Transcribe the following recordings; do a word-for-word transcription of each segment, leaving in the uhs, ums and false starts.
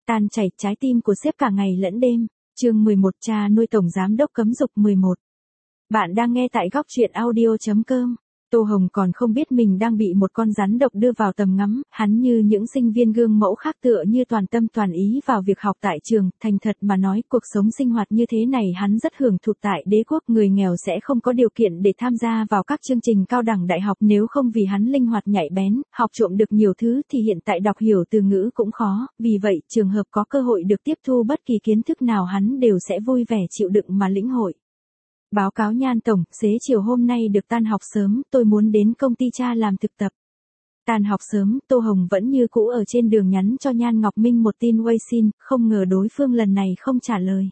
Tan chảy trái tim của sếp cả ngày lẫn đêm. Chương mười một, cha nuôi tổng giám đốc cấm dục mười một. Bạn đang nghe tại góc truyện audio chấm com. Tô Hồng còn không biết mình đang bị một con rắn độc đưa vào tầm ngắm, hắn như những sinh viên gương mẫu khác tựa như toàn tâm toàn ý vào việc học tại trường, thành thật mà nói cuộc sống sinh hoạt như thế này hắn rất hưởng thụ tại đế quốc, người nghèo sẽ không có điều kiện để tham gia vào các chương trình cao đẳng đại học nếu không vì hắn linh hoạt nhạy bén, học trộm được nhiều thứ thì hiện tại đọc hiểu từ ngữ cũng khó, vì vậy trường hợp có cơ hội được tiếp thu bất kỳ kiến thức nào hắn đều sẽ vui vẻ chịu đựng mà lĩnh hội. Báo cáo Nhan tổng, xế chiều hôm nay được tan học sớm, tôi muốn đến công ty cha làm thực tập. Tan học sớm, Tô Hồng vẫn như cũ ở trên đường nhắn cho Nhan Ngọc Minh một tin WeChat, không ngờ đối phương lần này không trả lời.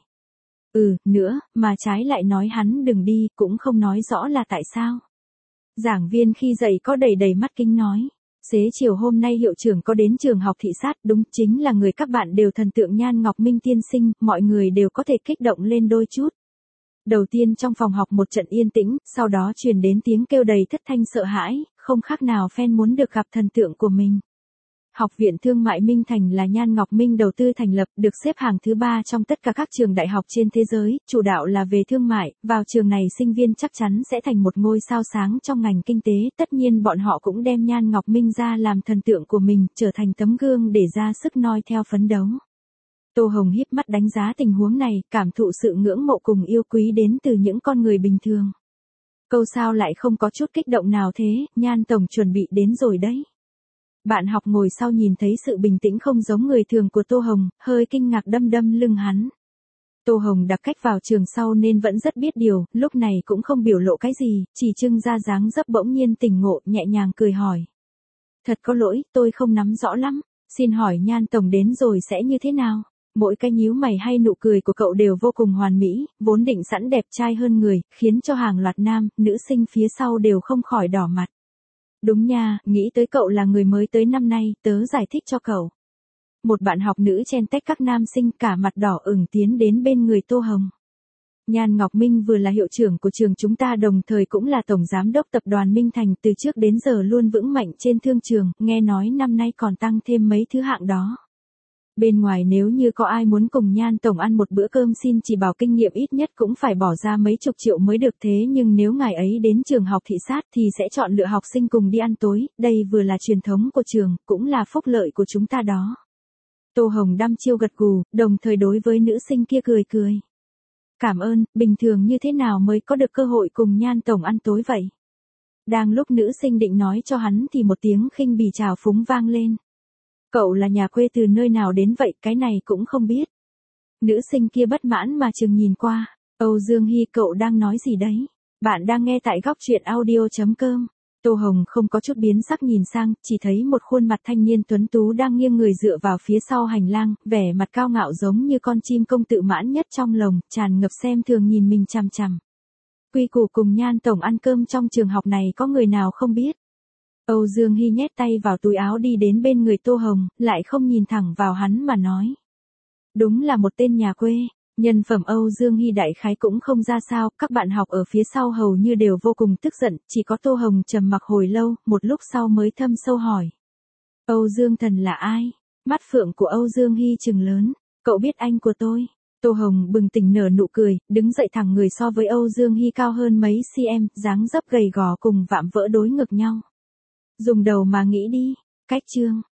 Ừ, nữa, mà trái lại nói hắn đừng đi, cũng không nói rõ là tại sao. Giảng viên khi dạy có đầy đầy mắt kính nói. Xế chiều hôm nay hiệu trưởng có đến trường học thị sát, đúng chính là người các bạn đều thần tượng Nhan Ngọc Minh tiên sinh, mọi người đều có thể kích động lên đôi chút. Đầu tiên trong phòng học một trận yên tĩnh, sau đó truyền đến tiếng kêu đầy thất thanh sợ hãi, không khác nào fan muốn được gặp thần tượng của mình. Học viện Thương mại Minh Thành là Nhan Ngọc Minh đầu tư thành lập, được xếp hàng thứ ba trong tất cả các trường đại học trên thế giới, chủ đạo là về thương mại, vào trường này sinh viên chắc chắn sẽ thành một ngôi sao sáng trong ngành kinh tế, tất nhiên bọn họ cũng đem Nhan Ngọc Minh ra làm thần tượng của mình, trở thành tấm gương để ra sức noi theo phấn đấu. Tô Hồng híp mắt đánh giá tình huống này, cảm thụ sự ngưỡng mộ cùng yêu quý đến từ những con người bình thường. Câu sao lại không có chút kích động nào thế, Nhan tổng chuẩn bị đến rồi đấy. Bạn học ngồi sau nhìn thấy sự bình tĩnh không giống người thường của Tô Hồng, hơi kinh ngạc đâm đâm lưng hắn. Tô Hồng đặc cách vào trường sau nên vẫn rất biết điều, lúc này cũng không biểu lộ cái gì, chỉ trưng ra dáng dấp bỗng nhiên tỉnh ngộ, nhẹ nhàng cười hỏi. Thật có lỗi, tôi không nắm rõ lắm, xin hỏi Nhan tổng đến rồi sẽ như thế nào? Mỗi cái nhíu mày hay nụ cười của cậu đều vô cùng hoàn mỹ, vốn định sẵn đẹp trai hơn người, khiến cho hàng loạt nam, nữ sinh phía sau đều không khỏi đỏ mặt. Đúng nha, nghĩ tới cậu là người mới tới năm nay, tớ giải thích cho cậu. Một bạn học nữ chen tách các nam sinh cả mặt đỏ ửng tiến đến bên người Tô Hồng. Nhan Ngọc Minh vừa là hiệu trưởng của trường chúng ta đồng thời cũng là tổng giám đốc tập đoàn Minh Thành từ trước đến giờ luôn vững mạnh trên thương trường, nghe nói năm nay còn tăng thêm mấy thứ hạng đó. Bên ngoài nếu như có ai muốn cùng Nhan tổng ăn một bữa cơm xin chỉ bảo kinh nghiệm ít nhất cũng phải bỏ ra mấy chục triệu mới được thế nhưng nếu ngài ấy đến trường học thị sát thì sẽ chọn lựa học sinh cùng đi ăn tối, đây vừa là truyền thống của trường, cũng là phúc lợi của chúng ta đó. Tô Hồng đăm chiêu gật gù, đồng thời đối với nữ sinh kia cười cười. Cảm ơn, bình thường như thế nào mới có được cơ hội cùng Nhan tổng ăn tối vậy? Đang lúc nữ sinh định nói cho hắn thì một tiếng khinh bỉ trào phúng vang lên. Cậu là nhà quê từ nơi nào đến vậy, cái này cũng không biết. Nữ sinh kia bất mãn mà chừng nhìn qua. Âu Dương Hy, cậu đang nói gì đấy? Bạn đang nghe tại góc truyện audio chấm com. Tô Hồng không có chút biến sắc nhìn sang, chỉ thấy một khuôn mặt thanh niên tuấn tú đang nghiêng người dựa vào phía sau hành lang, vẻ mặt cao ngạo giống như con chim công tự mãn nhất trong lồng, tràn ngập xem thường nhìn mình chằm chằm. Quy củ cùng Nhan tổng ăn cơm trong trường học này có người nào không biết? Âu Dương Hy nhét tay vào túi áo đi đến bên người Tô Hồng, lại không nhìn thẳng vào hắn mà nói. Đúng là một tên nhà quê, nhân phẩm Âu Dương Hy đại khái cũng không ra sao, các bạn học ở phía sau hầu như đều vô cùng tức giận, chỉ có Tô Hồng trầm mặc hồi lâu, một lúc sau mới thâm sâu hỏi. Âu Dương thần là ai? Mắt phượng của Âu Dương Hy trừng lớn, cậu biết anh của tôi. Tô Hồng bừng tỉnh nở nụ cười, đứng dậy thẳng người so với Âu Dương Hy cao hơn mấy cm, dáng dấp gầy gò cùng vạm vỡ đối ngược nhau. Dùng đầu mà nghĩ đi, cách chương.